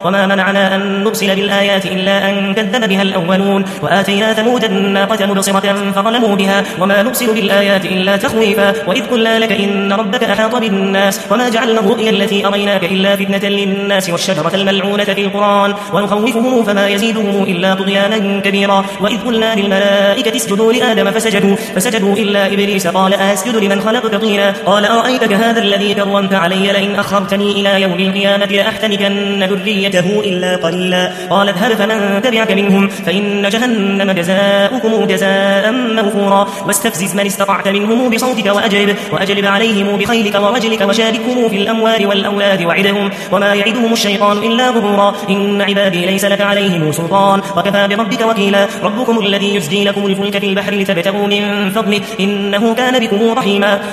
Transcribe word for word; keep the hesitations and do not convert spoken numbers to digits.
وما منعنا أن نرسل بالآيات إلا أن كذب بها الأولون وآتينا ثمود الناقة مبصرة فظلموا بها وما نرسل بالآيات إلا تخويفا وإذ قلنا لك إن ربك أحاط بالناس وما جعلنا الرؤيا التي أريناك إلا فتنة للناس والشجرة الملعونة في القرآن ونخوفهم فما يزيدهم إلا طغيانا كبيرا وإذ قلنا للملائكة اسجدوا لآدم فسجدوا فسجدوا إلا إبليس قال أسجد لمن خلقت طينا قال أرأيتك هذا الذي كرمت علي لئن أخرتني إلى يوم القيامة لأحتنكن ذريته إلا قليلا قال اذهب فمن تبعك منهم فإن جهنم جزاؤكم جزاء موفورا واستفزز من استطعت منهم بصوتك وأجلب, وأجلب عليهم بخيلك ورجلك وشاركهم في الأموال والأولاد وعدهم وما يعدهم الشيطان إلا غرورا إن عبادي ليس لك عليهم سلطان وكفى بربك وكيلا ربكم الذي يزجي لكم الفلك في البحر لتبتغوا من فضله إنه كان بكم رحيما